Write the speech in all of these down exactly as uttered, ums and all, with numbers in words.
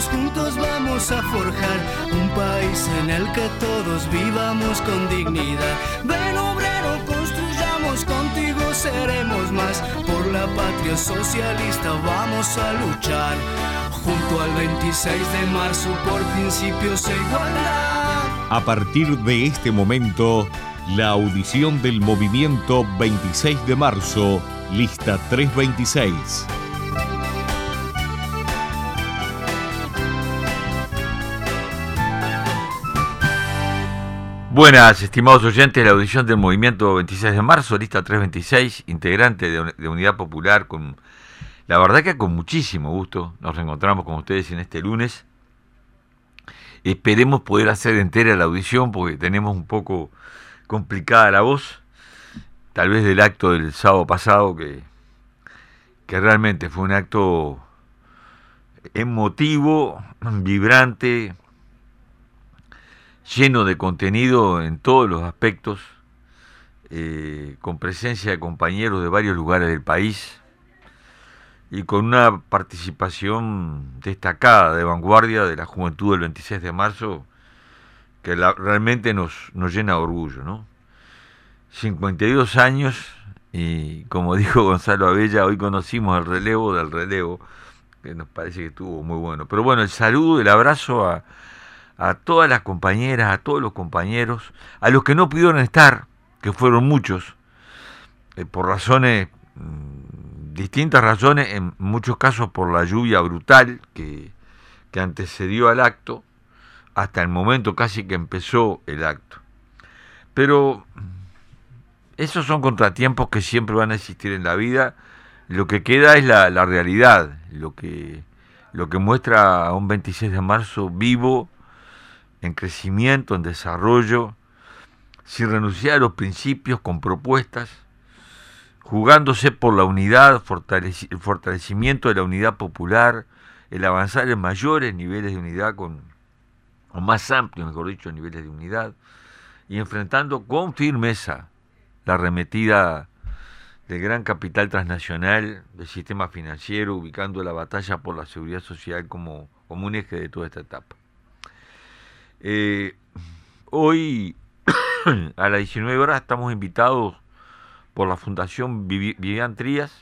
juntos vamos a forjar un país en el que todos vivamos con dignidad. Ven obrero, construyamos, contigo seremos más. Por la patria socialista vamos a luchar. Junto al veintiséis de marzo por principios e igualdad. A partir de este momento, la audición del movimiento veintiséis de marzo, lista trescientos veintiséis. Buenas, estimados oyentes, la audición del movimiento veintiséis de marzo, lista trescientos veintiséis, integrante de, de Unidad Popular, con la verdad que con muchísimo gusto nos reencontramos con ustedes en este lunes. Esperemos poder hacer entera la audición porque tenemos un poco complicada la voz, tal vez del acto del sábado pasado, que, que realmente fue un acto emotivo, vibrante, lleno de contenido en todos los aspectos, eh, con presencia de compañeros de varios lugares del país y con una participación destacada de vanguardia de la juventud del veintiséis de marzo que la, realmente nos, nos llena de orgullo, ¿no? cincuenta y dos años y, como dijo Gonzalo Abella, hoy conocimos el relevo del relevo, que nos parece que estuvo muy bueno. Pero bueno, el saludo, el abrazo a a todas las compañeras, a todos los compañeros, a los que no pudieron estar, que fueron muchos, eh, por razones, mmm, distintas razones, en muchos casos por la lluvia brutal que, que antecedió al acto, hasta el momento casi que empezó el acto. Pero esos son contratiempos que siempre van a existir en la vida. Lo que queda es la, la realidad, lo que, lo que muestra a un veintiséis de marzo vivo, en crecimiento, en desarrollo, sin renunciar a los principios, con propuestas, jugándose por la unidad, fortalec- el fortalecimiento de la unidad popular, el avanzar en mayores niveles de unidad, con, o más amplios, mejor dicho, niveles de unidad, y enfrentando con firmeza la arremetida del gran capital transnacional, del sistema financiero, ubicando la batalla por la seguridad social como, como un eje de toda esta etapa. Eh, hoy a las diecinueve horas estamos invitados por la Fundación Vivian Trías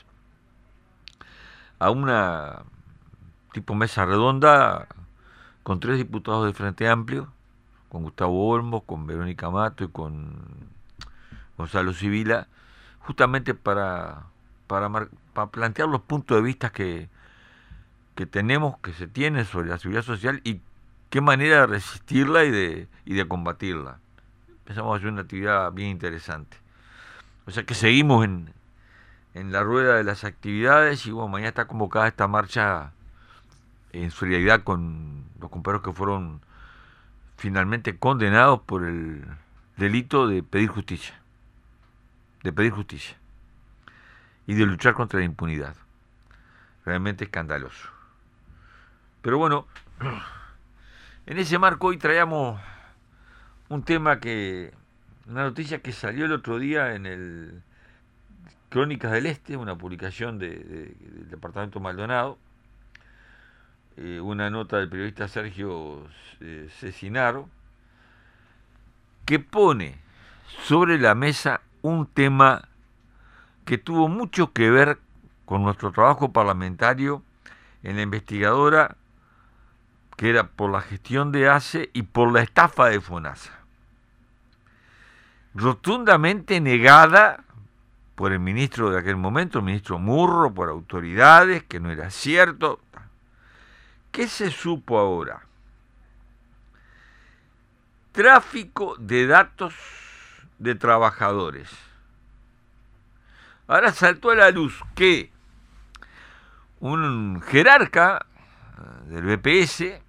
a una tipo mesa redonda con tres diputados del Frente Amplio, con Gustavo Olmos, con Verónica Mato y con Gonzalo Sibila, justamente para, para, mar, para plantear los puntos de vista que, que tenemos, que se tienen sobre la seguridad social y qué manera de resistirla y de, y de combatirla. Empezamos a hacer una actividad bien interesante. O sea que seguimos en, en la rueda de las actividades y bueno, mañana está convocada esta marcha en solidaridad con los compañeros que fueron finalmente condenados por el delito de pedir justicia. De pedir justicia. Y de luchar contra la impunidad. Realmente escandaloso. Pero bueno, en ese marco hoy traíamos un tema que, una noticia que salió el otro día en el Crónicas del Este, una publicación de, de, del departamento Maldonado, eh, una nota del periodista Sergio eh, Cecinaro, que pone sobre la mesa un tema que tuvo mucho que ver con nuestro trabajo parlamentario en la investigadora que era por la gestión de ACE y por la estafa de FONASA. Rotundamente negada por el ministro de aquel momento, el ministro Murro, por autoridades, que no era cierto. ¿Qué se supo ahora? Tráfico de datos de trabajadores. Ahora saltó a la luz que un jerarca del B P S,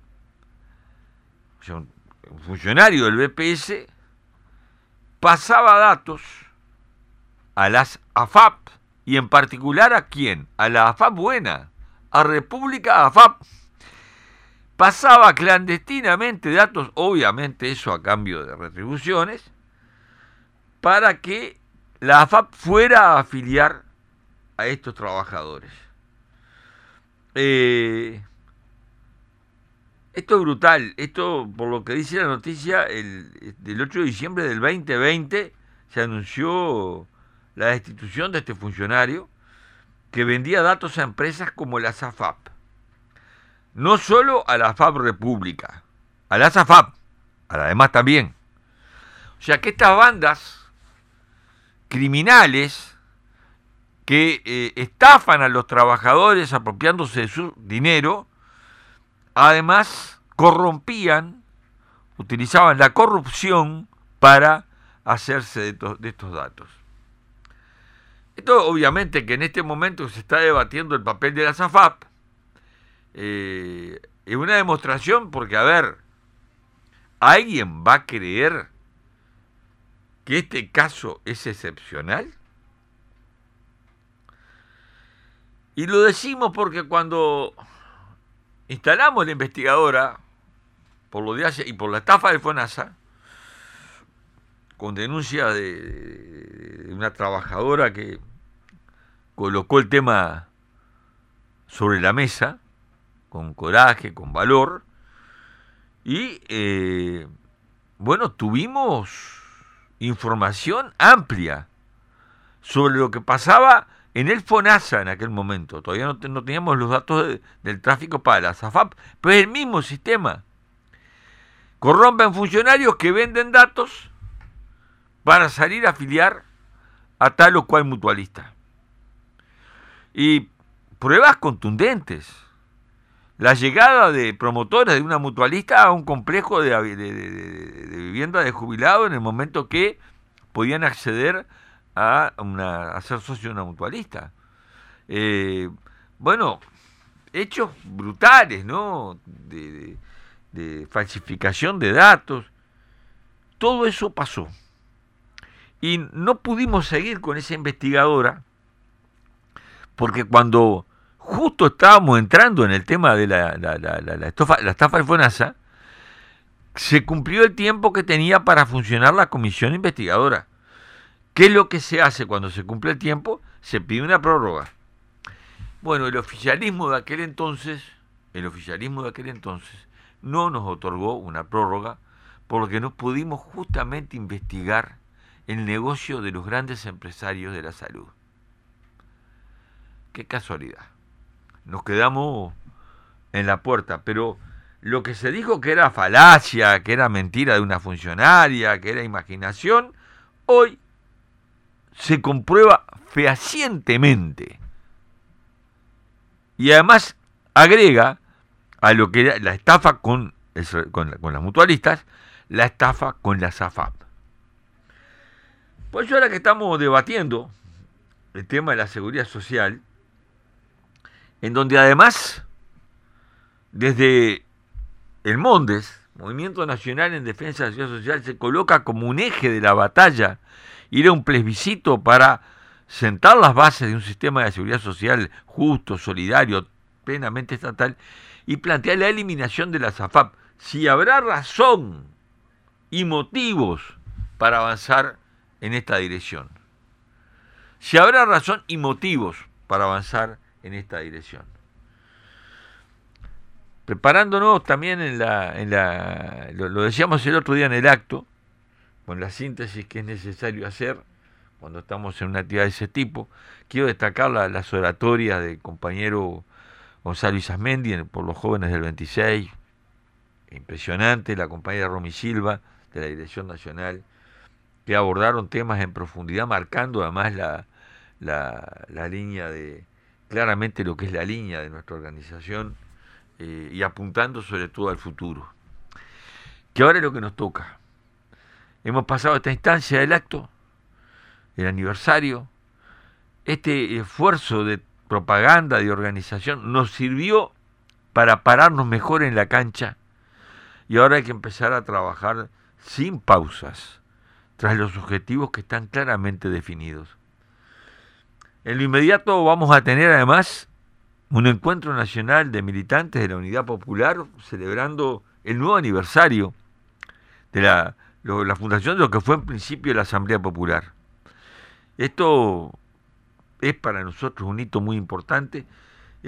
un funcionario del B P S, pasaba datos a las A F A P y en particular ¿a quién? A la A F A P buena, a República A F A P. Pasaba clandestinamente datos, obviamente eso a cambio de retribuciones, para que la A F A P fuera a afiliar a estos trabajadores. Eh, esto es brutal. Esto, por lo que dice la noticia, el, el ocho de diciembre del veinte veinte se anunció la destitución de este funcionario que vendía datos a empresas como la SAFAP. No solo a la FAP República, a la SAFAP, a la demás también. O sea que estas bandas criminales que eh, estafan a los trabajadores apropiándose de su dinero, además corrompían, utilizaban la corrupción para hacerse de, to- de estos datos. Esto obviamente que en este momento se está debatiendo el papel de la SAFAP, eh, es una demostración porque, a ver, ¿alguien va a creer que este caso es excepcional? Y lo decimos porque cuando instalamos la investigadora por lo de Asia y por la estafa del FONASA, con denuncia de, de una trabajadora que colocó el tema sobre la mesa, con coraje, con valor, y eh, bueno, tuvimos información amplia sobre lo que pasaba en el FONASA en aquel momento. Todavía no, no teníamos los datos de, del tráfico para la SAFAP, pero es el mismo sistema. Corrompen funcionarios que venden datos para salir a afiliar a tal o cual mutualista. Y pruebas contundentes. La llegada de promotores de una mutualista a un complejo de, de, de, de, de vivienda de jubilado en el momento que podían acceder a, una, a ser socio de una mutualista. Eh, bueno, hechos brutales, ¿no? De, de, de falsificación de datos. Todo eso pasó. Y no pudimos seguir con esa investigadora porque cuando justo estábamos entrando en el tema de la, la, la, la, la, estofa, la estafa del FONASA, se cumplió el tiempo que tenía para funcionar la comisión investigadora. ¿Qué es lo que se hace cuando se cumple el tiempo? Se pide una prórroga. Bueno, el oficialismo de aquel entonces, el oficialismo de aquel entonces no nos otorgó una prórroga porque no pudimos justamente investigar el negocio de los grandes empresarios de la salud. Qué casualidad. Nos quedamos en la puerta, pero lo que se dijo que era falacia, que era mentira de una funcionaria, que era imaginación, hoy se comprueba fehacientemente. Y además agrega a lo que era la estafa con, con, con las mutualistas, la estafa con la SAFAP. Por eso ahora que estamos debatiendo el tema de la seguridad social, en donde además, desde el MONDES, Movimiento Nacional en Defensa de la Seguridad Social, se coloca como un eje de la batalla, ir a un plebiscito para sentar las bases de un sistema de seguridad social justo, solidario, plenamente estatal, y plantear la eliminación de la SAFAP. Si habrá razón y motivos para avanzar en esta dirección. Si habrá razón y motivos para avanzar en esta dirección. Preparándonos también en la, en la lo, lo decíamos el otro día en el acto, con la síntesis que es necesario hacer cuando estamos en una actividad de ese tipo, quiero destacar la, las oratorias del compañero Gonzalo Isasmendi por los jóvenes del veintiséis, impresionante, la compañera Romy Silva de la Dirección Nacional, que abordaron temas en profundidad, marcando además la, la, la línea de, claramente lo que es la línea de nuestra organización, eh, y apuntando sobre todo al futuro. Que ahora es lo que nos toca. Hemos pasado esta instancia del acto, el aniversario, este esfuerzo de propaganda, de organización, nos sirvió para pararnos mejor en la cancha y ahora hay que empezar a trabajar sin pausas, tras los objetivos que están claramente definidos. En lo inmediato vamos a tener además un encuentro nacional de militantes de la Unidad Popular celebrando el nuevo aniversario de la, lo, la fundación de lo que fue en principio la Asamblea Popular. Esto es para nosotros un hito muy importante. Eh,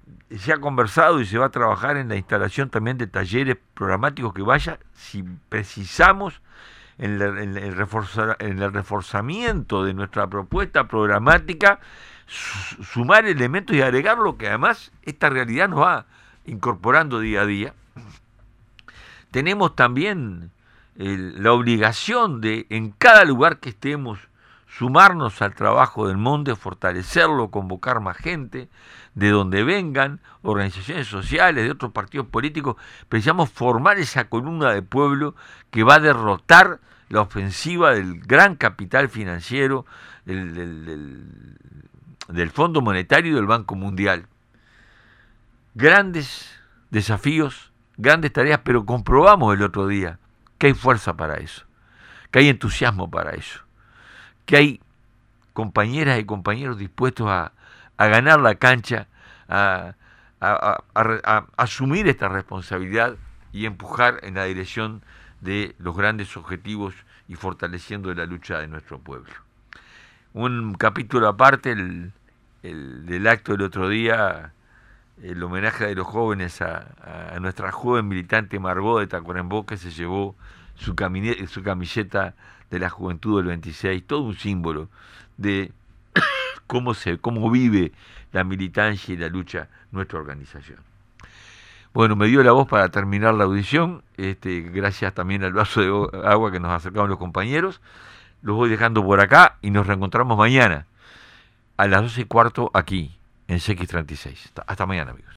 se ha conversado y se va a trabajar en la instalación también de talleres programáticos que vaya, si precisamos, en, la, en, el, reforzar, en el reforzamiento de nuestra propuesta programática, su, sumar elementos y agregar lo que además esta realidad nos va incorporando día a día. Tenemos también el, la obligación de, en cada lugar que estemos, sumarnos al trabajo del MONDE, fortalecerlo, convocar más gente, de donde vengan, organizaciones sociales, de otros partidos políticos. Precisamos formar esa columna de pueblo que va a derrotar la ofensiva del gran capital financiero, del, del, del, del Fondo Monetario y del Banco Mundial. Grandes desafíos, grandes tareas, pero comprobamos el otro día que hay fuerza para eso, que hay entusiasmo para eso, que hay compañeras y compañeros dispuestos a, a ganar la cancha, a, a, a, a, a asumir esta responsabilidad y empujar en la dirección de los grandes objetivos y fortaleciendo la lucha de nuestro pueblo. Un capítulo aparte, el, el del acto del otro día, el homenaje de los jóvenes a, a nuestra joven militante Margot de Tacuarembó, que se llevó su, camine, su camiseta de la Juventud del veintiséis, todo un símbolo de cómo se cómo vive la militancia y la lucha nuestra organización. Bueno, me dio la voz para terminar la audición, este, gracias también al vaso de agua que nos acercaron los compañeros. Los voy dejando por acá y nos reencontramos mañana a las doce y cuarto aquí en C X treinta y seis. Hasta, hasta mañana, amigos.